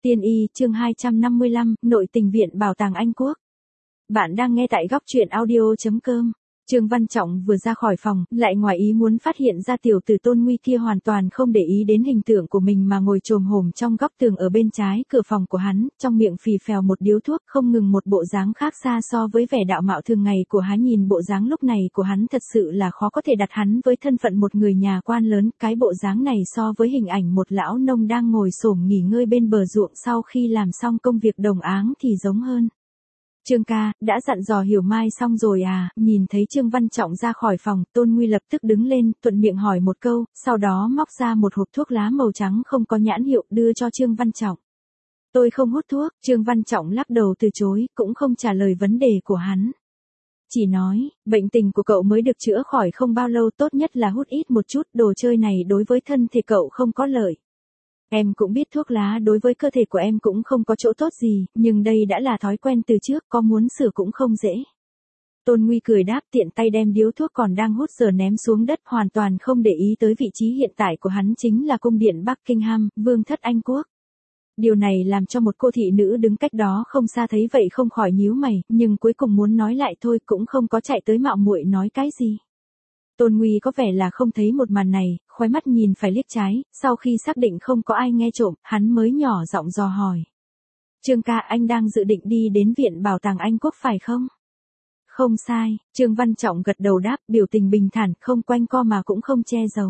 Tiên y, chương 255, Nội tình viện Bảo tàng Anh Quốc. Bạn đang nghe tại góc truyện audio.com. Trương Văn Trọng vừa ra khỏi phòng, lại ngoài ý muốn phát hiện ra tiểu tử Tôn Nguy kia hoàn toàn không để ý đến hình tượng của mình mà ngồi chồm hổm trong góc tường ở bên trái cửa phòng của hắn, trong miệng phì phèo một điếu thuốc, không ngừng một bộ dáng khác xa so với vẻ đạo mạo thường ngày của hắn. Nhìn bộ dáng lúc này của hắn thật sự là khó có thể đặt hắn với thân phận một người nhà quan lớn, cái bộ dáng này so với hình ảnh một lão nông đang ngồi xổm nghỉ ngơi bên bờ ruộng sau khi làm xong công việc đồng áng thì giống hơn. Trương ca, đã dặn dò Hiểu Mai xong rồi à? Nhìn thấy Trương Văn Trọng ra khỏi phòng, Tôn Nguy lập tức đứng lên, thuận miệng hỏi một câu, sau đó móc ra một hộp thuốc lá màu trắng không có nhãn hiệu đưa cho Trương Văn Trọng. Tôi không hút thuốc, Trương Văn Trọng lắc đầu từ chối, cũng không trả lời vấn đề của hắn. Chỉ nói, bệnh tình của cậu mới được chữa khỏi không bao lâu, tốt nhất là hút ít một chút, đồ chơi này đối với thân thể cậu không có lợi. Em cũng biết thuốc lá đối với cơ thể của em cũng không có chỗ tốt gì, nhưng đây đã là thói quen từ trước, có muốn sửa cũng không dễ. Tôn Nguy cười đáp, tiện tay đem điếu thuốc còn đang hút giờ ném xuống đất, hoàn toàn không để ý tới vị trí hiện tại của hắn chính là cung điện Buckingham, vương thất Anh Quốc. Điều này làm cho một cô thị nữ đứng cách đó không xa thấy vậy không khỏi nhíu mày, nhưng cuối cùng muốn nói lại thôi cũng không có chạy tới mạo muội nói cái gì. Tôn Nguy có vẻ là không thấy một màn này, khóe mắt nhìn phải liếc trái, sau khi xác định không có ai nghe trộm, hắn mới nhỏ giọng dò hỏi. Trương ca, anh đang dự định đi đến Viện Bảo tàng Anh Quốc phải không? Không sai, Trương Văn Trọng gật đầu đáp, biểu tình bình thản, không quanh co mà cũng không che giấu.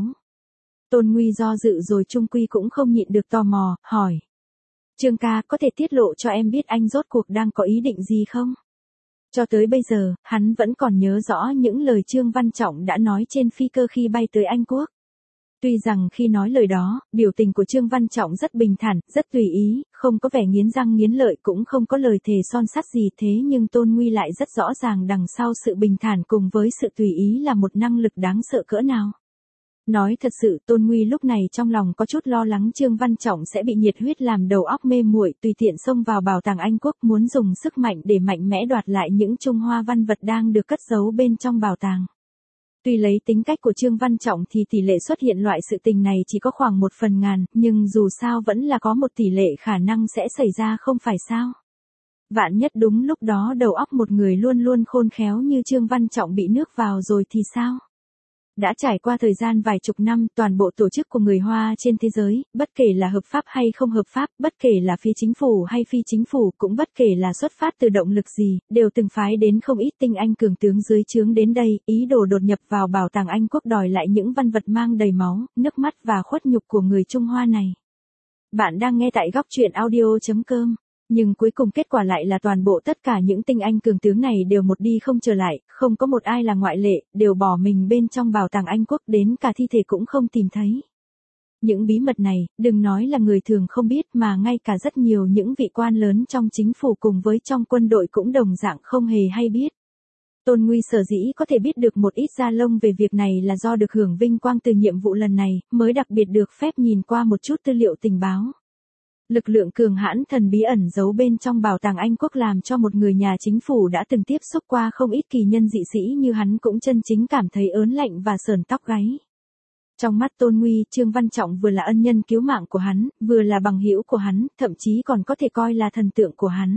Tôn Nguy do dự rồi chung quy cũng không nhịn được tò mò, hỏi. Trương ca, có thể tiết lộ cho em biết anh rốt cuộc đang có ý định gì không? Cho tới bây giờ, hắn vẫn còn nhớ rõ những lời Trương Văn Trọng đã nói trên phi cơ khi bay tới Anh Quốc. Tuy rằng khi nói lời đó, biểu tình của Trương Văn Trọng rất bình thản, rất tùy ý, không có vẻ nghiến răng nghiến lợi cũng không có lời thề son sắt gì, thế nhưng Tôn Nguy lại rất rõ ràng đằng sau sự bình thản cùng với sự tùy ý là một năng lực đáng sợ cỡ nào. Nói thật sự, Tôn Nguy lúc này trong lòng có chút lo lắng Trương Văn Trọng sẽ bị nhiệt huyết làm đầu óc mê muội, tùy tiện xông vào bảo tàng Anh Quốc, muốn dùng sức mạnh để mạnh mẽ đoạt lại những Trung Hoa văn vật đang được cất giấu bên trong bảo tàng. Tuy lấy tính cách của Trương Văn Trọng thì tỷ lệ xuất hiện loại sự tình này chỉ có khoảng 1/1000, nhưng dù sao vẫn là có một tỷ lệ khả năng sẽ xảy ra không phải sao. Vạn nhất đúng lúc đó đầu óc một người luôn luôn khôn khéo như Trương Văn Trọng bị nước vào rồi thì sao? Đã trải qua thời gian vài chục năm, toàn bộ tổ chức của người Hoa trên thế giới, bất kể là hợp pháp hay không hợp pháp, bất kể là phi chính phủ hay phi chính phủ, cũng bất kể là xuất phát từ động lực gì, đều từng phái đến không ít tinh anh cường tướng dưới trướng đến đây, ý đồ đột nhập vào bảo tàng Anh Quốc đòi lại những văn vật mang đầy máu, nước mắt và khuất nhục của người Trung Hoa này. Bạn đang nghe tại góc truyện audio.com. Nhưng cuối cùng kết quả lại là toàn bộ tất cả những tinh anh cường tướng này đều một đi không trở lại, không có một ai là ngoại lệ, đều bỏ mình bên trong bảo tàng Anh Quốc, đến cả thi thể cũng không tìm thấy. Những bí mật này, đừng nói là người thường không biết mà ngay cả rất nhiều những vị quan lớn trong chính phủ cùng với trong quân đội cũng đồng dạng không hề hay biết. Tôn Nguy sở dĩ có thể biết được một ít da lông về việc này là do được hưởng vinh quang từ nhiệm vụ lần này, mới đặc biệt được phép nhìn qua một chút tư liệu tình báo. Lực lượng cường hãn thần bí ẩn giấu bên trong bảo tàng Anh Quốc làm cho một người nhà chính phủ đã từng tiếp xúc qua không ít kỳ nhân dị sĩ như hắn cũng chân chính cảm thấy ớn lạnh và sởn tóc gáy. Trong mắt Tôn Nguy, Trương Văn Trọng vừa là ân nhân cứu mạng của hắn, vừa là bằng hữu của hắn, thậm chí còn có thể coi là thần tượng của hắn.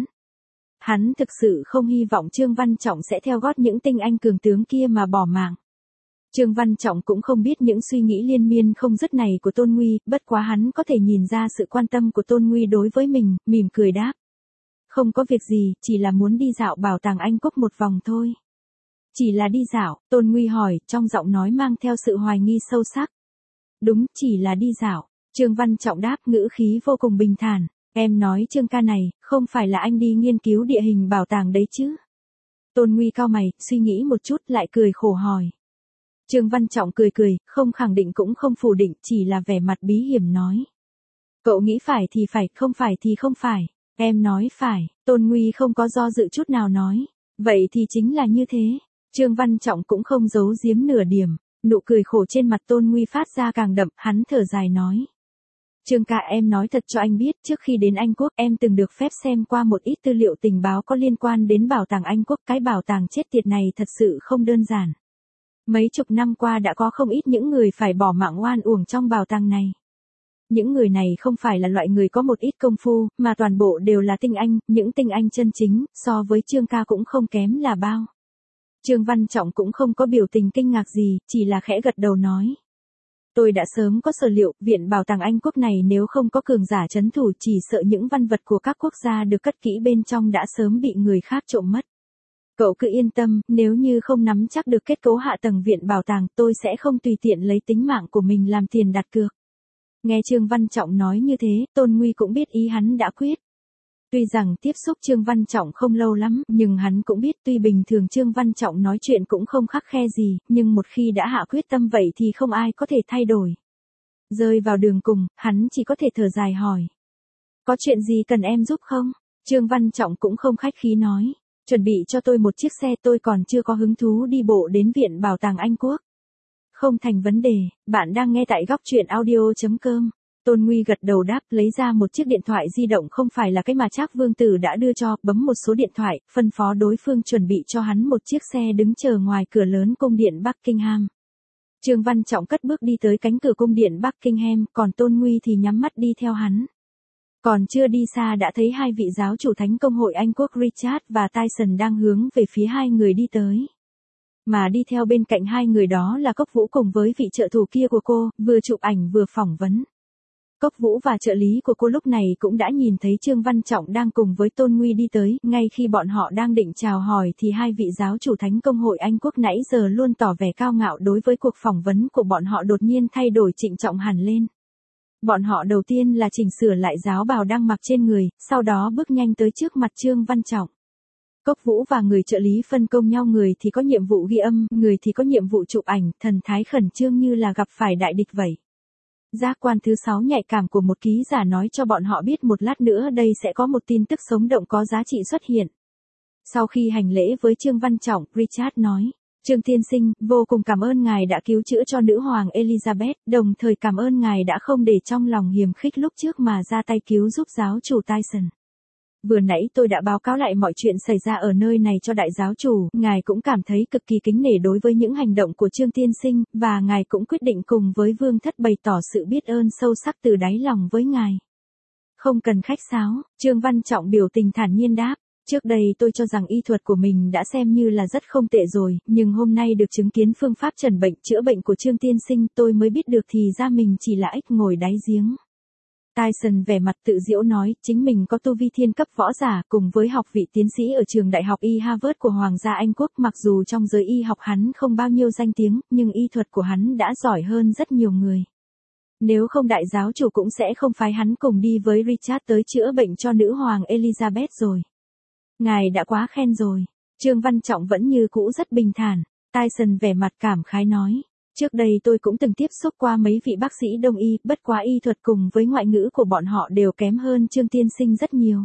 Hắn thực sự không hy vọng Trương Văn Trọng sẽ theo gót những tinh anh cường tướng kia mà bỏ mạng. Trương Văn Trọng cũng không biết những suy nghĩ liên miên không dứt này của Tôn Nguy, bất quá hắn có thể nhìn ra sự quan tâm của Tôn Nguy đối với mình, mỉm cười đáp. Không có việc gì, chỉ là muốn đi dạo bảo tàng Anh Quốc một vòng thôi. Chỉ là đi dạo, Tôn Nguy hỏi, trong giọng nói mang theo sự hoài nghi sâu sắc. Đúng, chỉ là đi dạo, Trương Văn Trọng đáp ngữ khí vô cùng bình thản. Em nói Trương ca này, không phải là anh đi nghiên cứu địa hình bảo tàng đấy chứ? Tôn Nguy cau mày, suy nghĩ một chút lại cười khổ hỏi. Trương Văn Trọng cười cười, không khẳng định cũng không phủ định, chỉ là vẻ mặt bí hiểm nói. Cậu nghĩ phải thì phải, không phải thì không phải. Em nói phải, Tôn Nguy không có do dự chút nào nói. Vậy thì chính là như thế. Trương Văn Trọng cũng không giấu giếm nửa điểm. Nụ cười khổ trên mặt Tôn Nguy phát ra càng đậm, hắn thở dài nói. Trương ca, em nói thật cho anh biết, trước khi đến Anh Quốc em từng được phép xem qua một ít tư liệu tình báo có liên quan đến bảo tàng Anh Quốc. Cái bảo tàng chết tiệt này thật sự không đơn giản. Mấy chục năm qua đã có không ít những người phải bỏ mạng oan uổng trong bảo tàng này. Những người này không phải là loại người có một ít công phu, mà toàn bộ đều là tinh anh, những tinh anh chân chính, so với Trương ca cũng không kém là bao. Trương Văn Trọng cũng không có biểu tình kinh ngạc gì, chỉ là khẽ gật đầu nói. Tôi đã sớm có sở liệu, Viện Bảo tàng Anh Quốc này nếu không có cường giả trấn thủ chỉ sợ những văn vật của các quốc gia được cất kỹ bên trong đã sớm bị người khác trộm mất. Cậu cứ yên tâm, nếu như không nắm chắc được kết cấu hạ tầng Viện Bảo tàng tôi sẽ không tùy tiện lấy tính mạng của mình làm tiền đặt cược. Nghe Trương Văn Trọng nói như thế, Tôn Nguy cũng biết ý hắn đã quyết. Tuy rằng tiếp xúc Trương Văn Trọng không lâu lắm, nhưng hắn cũng biết tuy bình thường Trương Văn Trọng nói chuyện cũng không khắt khe gì, nhưng một khi đã hạ quyết tâm vậy thì không ai có thể thay đổi. Rơi vào đường cùng, hắn chỉ có thể thở dài hỏi. Có chuyện gì cần em giúp không? Trương Văn Trọng cũng không khách khí nói. Chuẩn bị cho tôi một chiếc xe, tôi còn chưa có hứng thú đi bộ đến Viện Bảo tàng Anh Quốc. Không thành vấn đề, bạn đang nghe tại góc truyện audio.com. Tôn Nguy gật đầu đáp, lấy ra một chiếc điện thoại di động không phải là cái mà Trác Vương Tử đã đưa cho, bấm một số điện thoại, phân phó đối phương chuẩn bị cho hắn một chiếc xe đứng chờ ngoài cửa lớn cung điện Buckingham. Trương Văn Trọng cất bước đi tới cánh cửa cung điện Buckingham, còn Tôn Nguy thì nhắm mắt đi theo hắn. Còn chưa đi xa đã thấy hai vị giáo chủ Thánh Công hội Anh Quốc Richard và Tyson đang hướng về phía hai người đi tới. Mà đi theo bên cạnh hai người đó là Cốc Vũ cùng với vị trợ thủ kia của cô, vừa chụp ảnh vừa phỏng vấn. Cốc Vũ và trợ lý của cô lúc này cũng đã nhìn thấy Trương Văn Trọng đang cùng với Tôn Nguy đi tới, ngay khi bọn họ đang định chào hỏi thì hai vị giáo chủ Thánh Công hội Anh Quốc nãy giờ luôn tỏ vẻ cao ngạo đối với cuộc phỏng vấn của bọn họ đột nhiên thay đổi trịnh trọng hẳn lên. Bọn họ đầu tiên là chỉnh sửa lại giáo bào đang mặc trên người, sau đó bước nhanh tới trước mặt Trương Văn Trọng. Cốc Vũ và người trợ lý phân công nhau, người thì có nhiệm vụ ghi âm, người thì có nhiệm vụ chụp ảnh, thần thái khẩn trương như là gặp phải đại địch vậy. Giác quan thứ 6 nhạy cảm của một ký giả nói cho bọn họ biết một lát nữa đây sẽ có một tin tức sống động có giá trị xuất hiện. Sau khi hành lễ với Trương Văn Trọng, Richard nói, Trương tiên sinh, vô cùng cảm ơn ngài đã cứu chữa cho nữ hoàng Elizabeth, đồng thời cảm ơn ngài đã không để trong lòng hiềm khích lúc trước mà ra tay cứu giúp giáo chủ Tyson. Vừa nãy tôi đã báo cáo lại mọi chuyện xảy ra ở nơi này cho đại giáo chủ, ngài cũng cảm thấy cực kỳ kính nể đối với những hành động của Trương tiên sinh, và ngài cũng quyết định cùng với vương thất bày tỏ sự biết ơn sâu sắc từ đáy lòng với ngài. Không cần khách sáo, Trương Văn Trọng biểu tình thản nhiên đáp. Trước đây tôi cho rằng y thuật của mình đã xem như là rất không tệ rồi, nhưng hôm nay được chứng kiến phương pháp trần bệnh chữa bệnh của Trương tiên sinh tôi mới biết được thì ra mình chỉ là ếch ngồi đáy giếng. Tyson vẻ mặt tự giễu nói, chính mình có tu vi thiên cấp võ giả cùng với học vị tiến sĩ ở trường đại học y Harvard của Hoàng gia Anh Quốc, mặc dù trong giới y học hắn không bao nhiêu danh tiếng, nhưng y thuật của hắn đã giỏi hơn rất nhiều người. Nếu không đại giáo chủ cũng sẽ không phái hắn cùng đi với Richard tới chữa bệnh cho nữ hoàng Elizabeth rồi. Ngài đã quá khen rồi. Trương Văn Trọng vẫn như cũ rất bình thản. Tyson vẻ mặt cảm khái nói. Trước đây tôi cũng từng tiếp xúc qua mấy vị bác sĩ đông y, bất quá y thuật cùng với ngoại ngữ của bọn họ đều kém hơn Trương tiên sinh rất nhiều.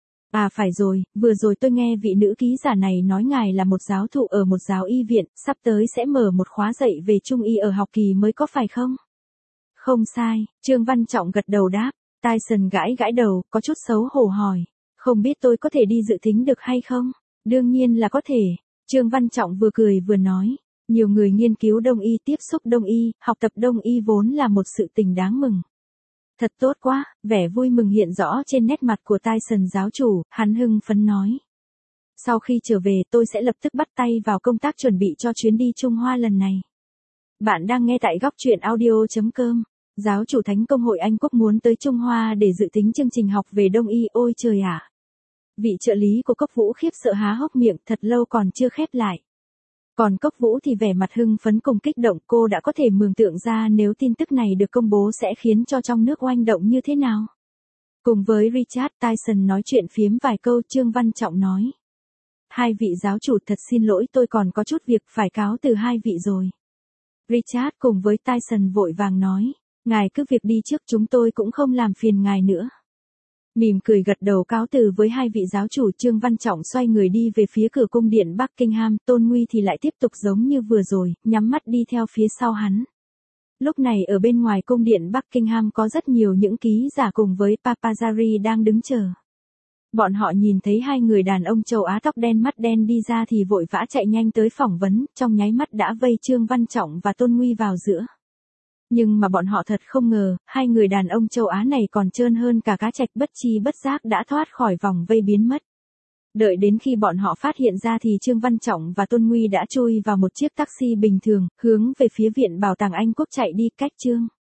À phải rồi, vừa rồi tôi nghe vị nữ ký giả này nói ngài là một giáo thụ ở một giáo y viện, sắp tới sẽ mở một khóa dạy về trung y ở học kỳ mới có phải không? Không sai, Trương Văn Trọng gật đầu đáp. Tyson gãi gãi đầu, có chút xấu hổ hỏi. Không biết tôi có thể đi dự thính được hay không? Đương nhiên là có thể. Trương Văn Trọng vừa cười vừa nói. Nhiều người nghiên cứu đông y, tiếp xúc đông y, học tập đông y vốn là một sự tình đáng mừng. Thật tốt quá, vẻ vui mừng hiện rõ trên nét mặt của Tyson giáo chủ, hắn hưng phấn nói. Sau khi trở về tôi sẽ lập tức bắt tay vào công tác chuẩn bị cho chuyến đi Trung Hoa lần này. Bạn đang nghe tại góc truyện audio.com. Giáo chủ Thánh Công hội Anh Quốc muốn tới Trung Hoa để dự tính chương trình học về đông y, ôi trời ạ. Vị trợ lý của Cốc Vũ khiếp sợ há hốc miệng thật lâu còn chưa khép lại. Còn Cốc Vũ thì vẻ mặt hưng phấn cùng kích động, cô đã có thể mường tượng ra nếu tin tức này được công bố sẽ khiến cho trong nước oanh động như thế nào. Cùng với Richard, Tyson nói chuyện phiếm vài câu, Trương Văn Trọng nói. Hai vị giáo chủ thật xin lỗi, tôi còn có chút việc phải cáo từ hai vị rồi. Richard cùng với Tyson vội vàng nói. Ngài cứ việc đi trước, chúng tôi cũng không làm phiền ngài nữa. Mỉm cười gật đầu cáo từ với hai vị giáo chủ, Trương Văn Trọng xoay người đi về phía cửa cung điện Buckingham, Tôn Nguy thì lại tiếp tục giống như vừa rồi, nhắm mắt đi theo phía sau hắn. Lúc này ở bên ngoài cung điện Buckingham có rất nhiều những ký giả cùng với paparazzi đang đứng chờ. Bọn họ nhìn thấy hai người đàn ông châu Á tóc đen mắt đen đi ra thì vội vã chạy nhanh tới phỏng vấn, trong nháy mắt đã vây Trương Văn Trọng và Tôn Nguy vào giữa. Nhưng mà bọn họ thật không ngờ, hai người đàn ông châu Á này còn trơn hơn cả cá trạch, bất chi bất giác đã thoát khỏi vòng vây biến mất. Đợi đến khi bọn họ phát hiện ra thì Trương Văn Trọng và Tôn Nguy đã chui vào một chiếc taxi bình thường, hướng về phía Viện Bảo tàng Anh Quốc chạy đi. Cách Trương